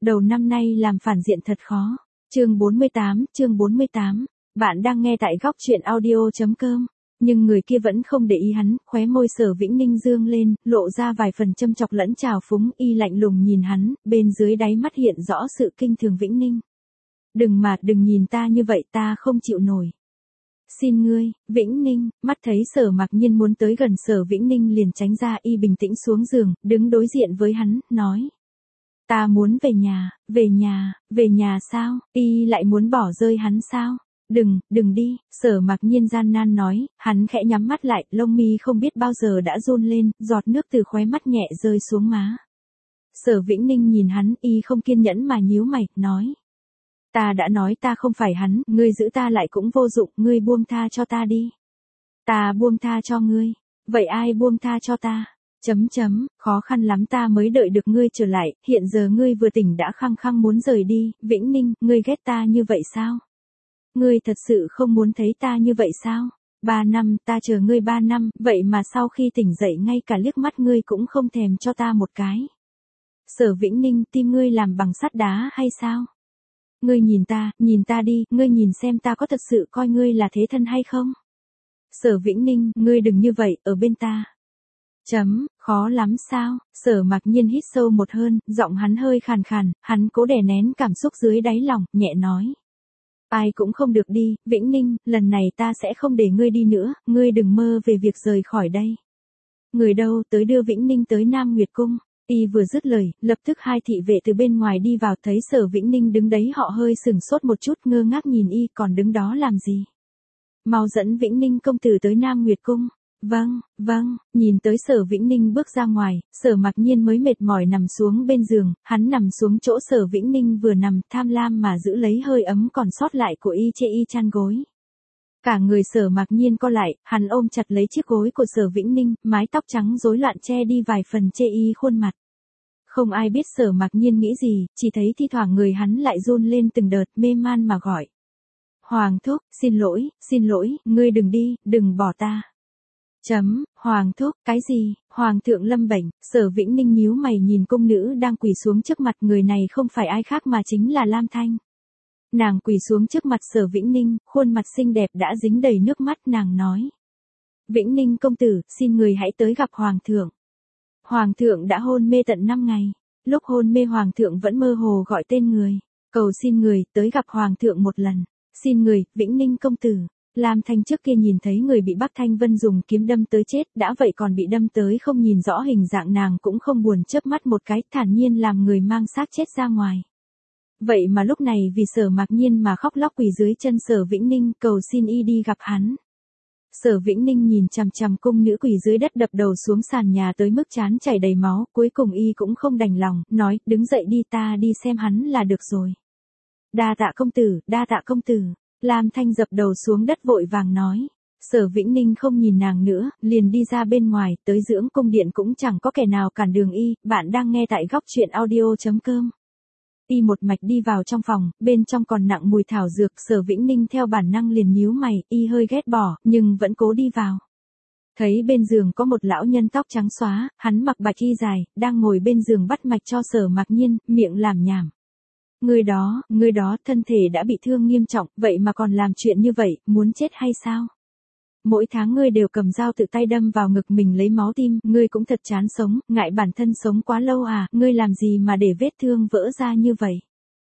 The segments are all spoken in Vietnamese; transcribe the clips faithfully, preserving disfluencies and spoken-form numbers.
Đầu năm nay làm phản diện thật khó. Chương bốn mươi tám, chương bốn mươi tám. Bạn đang nghe tại góc truyện audio chấm com. Nhưng người kia vẫn không để ý hắn, khóe môi Sở Vĩnh Ninh dương lên, lộ ra vài phần châm chọc lẫn trào phúng, y lạnh lùng nhìn hắn, bên dưới đáy mắt hiện rõ sự kinh thường. Vĩnh Ninh, đừng mà, đừng nhìn ta như vậy, ta không chịu nổi. Xin ngươi, Vĩnh Ninh. Mắt thấy Sở Mặc Nhiên muốn tới gần, Sở Vĩnh Ninh liền tránh ra, y bình tĩnh xuống giường, đứng đối diện với hắn, nói. Ta muốn về nhà, về nhà, về nhà sao, y lại muốn bỏ rơi hắn sao? Đừng, đừng đi, Sở Mặc Nhiên gian nan nói, hắn khẽ nhắm mắt lại, lông mi không biết bao giờ đã run lên, giọt nước từ khóe mắt nhẹ rơi xuống má. Sở Vĩnh Ninh nhìn hắn, y không kiên nhẫn mà nhíu mày, nói. Ta đã nói ta không phải hắn, ngươi giữ ta lại cũng vô dụng, ngươi buông tha cho ta đi. Ta buông tha cho ngươi, vậy ai buông tha cho ta? Chấm chấm, khó khăn lắm ta mới đợi được ngươi trở lại, hiện giờ ngươi vừa tỉnh đã khăng khăng muốn rời đi, Vĩnh Ninh, ngươi ghét ta như vậy sao? Ngươi thật sự không muốn thấy ta như vậy sao? Ba năm, ta chờ ngươi ba năm, vậy mà sau khi tỉnh dậy ngay cả liếc mắt ngươi cũng không thèm cho ta một cái. Sở Vĩnh Ninh, tim ngươi làm bằng sắt đá hay sao? Ngươi nhìn ta, nhìn ta đi, ngươi nhìn xem ta có thật sự coi ngươi là thế thân hay không? Sở Vĩnh Ninh, ngươi đừng như vậy, ở bên ta. Chấm, khó lắm sao? Sở Mặc Nhiên hít sâu một hơi, giọng hắn hơi khàn khàn, hắn cố đè nén cảm xúc dưới đáy lòng, nhẹ nói. Ai cũng không được đi, Vĩnh Ninh, lần này ta sẽ không để ngươi đi nữa, ngươi đừng mơ về việc rời khỏi đây. Người đâu, tới đưa Vĩnh Ninh tới Nam Nguyệt Cung. Y vừa dứt lời, lập tức hai thị vệ từ bên ngoài đi vào, thấy Sở Vĩnh Ninh đứng đấy họ hơi sừng sốt một chút, ngơ ngác nhìn y, còn đứng đó làm gì? Mau dẫn Vĩnh Ninh công tử tới Nam Nguyệt Cung. Vâng, vâng, nhìn tới Sở Vĩnh Ninh bước ra ngoài, Sở Mặc Nhiên mới mệt mỏi nằm xuống bên giường, hắn nằm xuống chỗ Sở Vĩnh Ninh vừa nằm, tham lam mà giữ lấy hơi ấm còn sót lại của y che y chăn gối. Cả người Sở Mặc Nhiên co lại, hắn ôm chặt lấy chiếc gối của Sở Vĩnh Ninh, mái tóc trắng rối loạn che đi vài phần che y khuôn mặt. Không ai biết Sở Mặc Nhiên nghĩ gì, chỉ thấy thi thoảng người hắn lại run lên từng đợt, mê man mà gọi. Hoàng thúc, xin lỗi, xin lỗi, ngươi đừng đi, đừng bỏ ta. Chấm, Hoàng thúc, cái gì? Hoàng thượng lâm bệnh. Sở Vĩnh Ninh nhíu mày nhìn cung nữ đang quỳ xuống trước mặt, người này không phải ai khác mà chính là Lam Thanh. Nàng quỳ xuống trước mặt Sở Vĩnh Ninh, khuôn mặt xinh đẹp đã dính đầy nước mắt, nàng nói. Vĩnh Ninh công tử, xin người hãy tới gặp Hoàng thượng. Hoàng thượng đã hôn mê tận năm ngày. Lúc hôn mê Hoàng thượng vẫn mơ hồ gọi tên người. Cầu xin người, tới gặp Hoàng thượng một lần. Xin người, Vĩnh Ninh công tử. Lam Thanh trước kia nhìn thấy người bị Bắc Thanh Vân dùng kiếm đâm tới chết, đã vậy còn bị đâm tới không nhìn rõ hình dạng, nàng cũng không buồn chớp mắt một cái, thản nhiên làm người mang xác chết ra ngoài. Vậy mà lúc này vì Sở Mặc Nhiên mà khóc lóc quỳ dưới chân Sở Vĩnh Ninh, cầu xin y đi gặp hắn. Sở Vĩnh Ninh nhìn chằm chằm cung nữ quỳ dưới đất đập đầu xuống sàn nhà tới mức trán chảy đầy máu, cuối cùng y cũng không đành lòng, nói, đứng dậy đi, ta đi xem hắn là được rồi. Đa tạ công tử, đa tạ công tử. Lam Thanh dập đầu xuống đất vội vàng nói. Sở Vĩnh Ninh không nhìn nàng nữa, liền đi ra bên ngoài, tới dưỡng cung điện cũng chẳng có kẻ nào cản đường y. Bạn đang nghe tại góc truyện audio chấm com. Y một mạch đi vào trong phòng, bên trong còn nặng mùi thảo dược. Sở Vĩnh Ninh theo bản năng liền nhíu mày, y hơi ghét bỏ, nhưng vẫn cố đi vào. Thấy bên giường có một lão nhân tóc trắng xóa, hắn mặc bạch y dài, đang ngồi bên giường bắt mạch cho Sở Mặc Nhiên, miệng làm nhảm. Người đó, người đó thân thể đã bị thương nghiêm trọng, vậy mà còn làm chuyện như vậy, muốn chết hay sao? Mỗi tháng ngươi đều cầm dao tự tay đâm vào ngực mình lấy máu tim, ngươi cũng thật chán sống, ngại bản thân sống quá lâu à, ngươi làm gì mà để vết thương vỡ ra như vậy?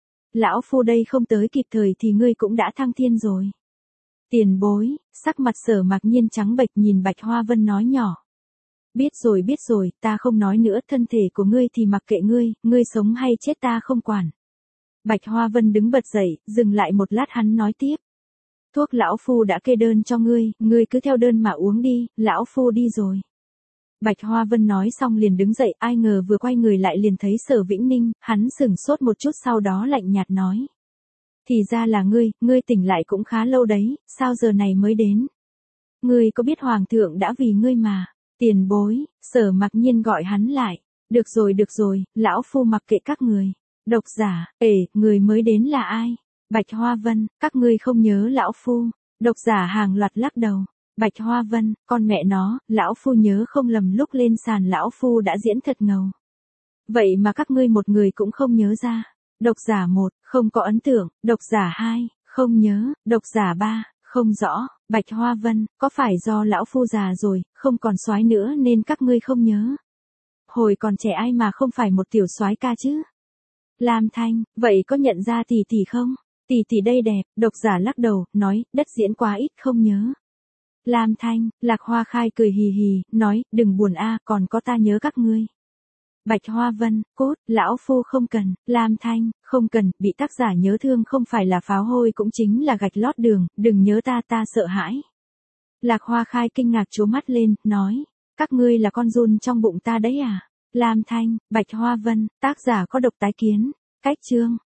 Lão phu đây không tới kịp thời thì ngươi cũng đã thăng thiên rồi. Tiền bối, sắc mặt Sở Mặc Nhiên trắng bệch nhìn Bạch Hoa Vân nói nhỏ. Biết rồi biết rồi, ta không nói nữa, thân thể của ngươi thì mặc kệ ngươi, ngươi sống hay chết ta không quản. Bạch Hoa Vân đứng bật dậy, dừng lại một lát hắn nói tiếp. Thuốc lão phu đã kê đơn cho ngươi, ngươi cứ theo đơn mà uống đi, lão phu đi rồi. Bạch Hoa Vân nói xong liền đứng dậy, ai ngờ vừa quay người lại liền thấy Sở Vĩnh Ninh, hắn sửng sốt một chút sau đó lạnh nhạt nói. Thì ra là ngươi, ngươi tỉnh lại cũng khá lâu đấy, sao giờ này mới đến? Ngươi có biết Hoàng thượng đã vì ngươi mà, tiền bối, Sở Mặc Nhiên gọi hắn lại. Được rồi được rồi, lão phu mặc kệ các người. Độc giả, ể, người mới đến là ai? Bạch Hoa Vân, các ngươi không nhớ lão phu. Độc giả hàng loạt lắc đầu. Bạch Hoa Vân, con mẹ nó, lão phu nhớ không lầm lúc lên sàn lão phu đã diễn thật ngầu. Vậy mà các ngươi một người cũng không nhớ ra. Độc giả một, không có ấn tượng. Độc giả hai, không nhớ. Độc giả ba, không rõ. Bạch Hoa Vân, có phải do lão phu già rồi, không còn soái nữa nên các ngươi không nhớ? Hồi còn trẻ ai mà không phải một tiểu soái ca chứ? Lam Thanh, vậy có nhận ra tỷ tỷ không? Tỷ tỷ đây đẹp. Độc giả lắc đầu, nói, đất diễn quá ít không nhớ. Lam Thanh, Lạc Hoa Khai cười hì hì, nói, đừng buồn a, còn có ta nhớ các ngươi. Bạch Hoa Vân, cốt, lão phu không cần. Lam Thanh, không cần, bị tác giả nhớ thương không phải là pháo hôi cũng chính là gạch lót đường, đừng nhớ ta, ta sợ hãi. Lạc Hoa Khai kinh ngạc trố mắt lên, nói, các ngươi là con giun trong bụng ta đấy à? Lam Thanh, Bạch Hoa Vân, tác giả có độc tái kiến. Cách chương.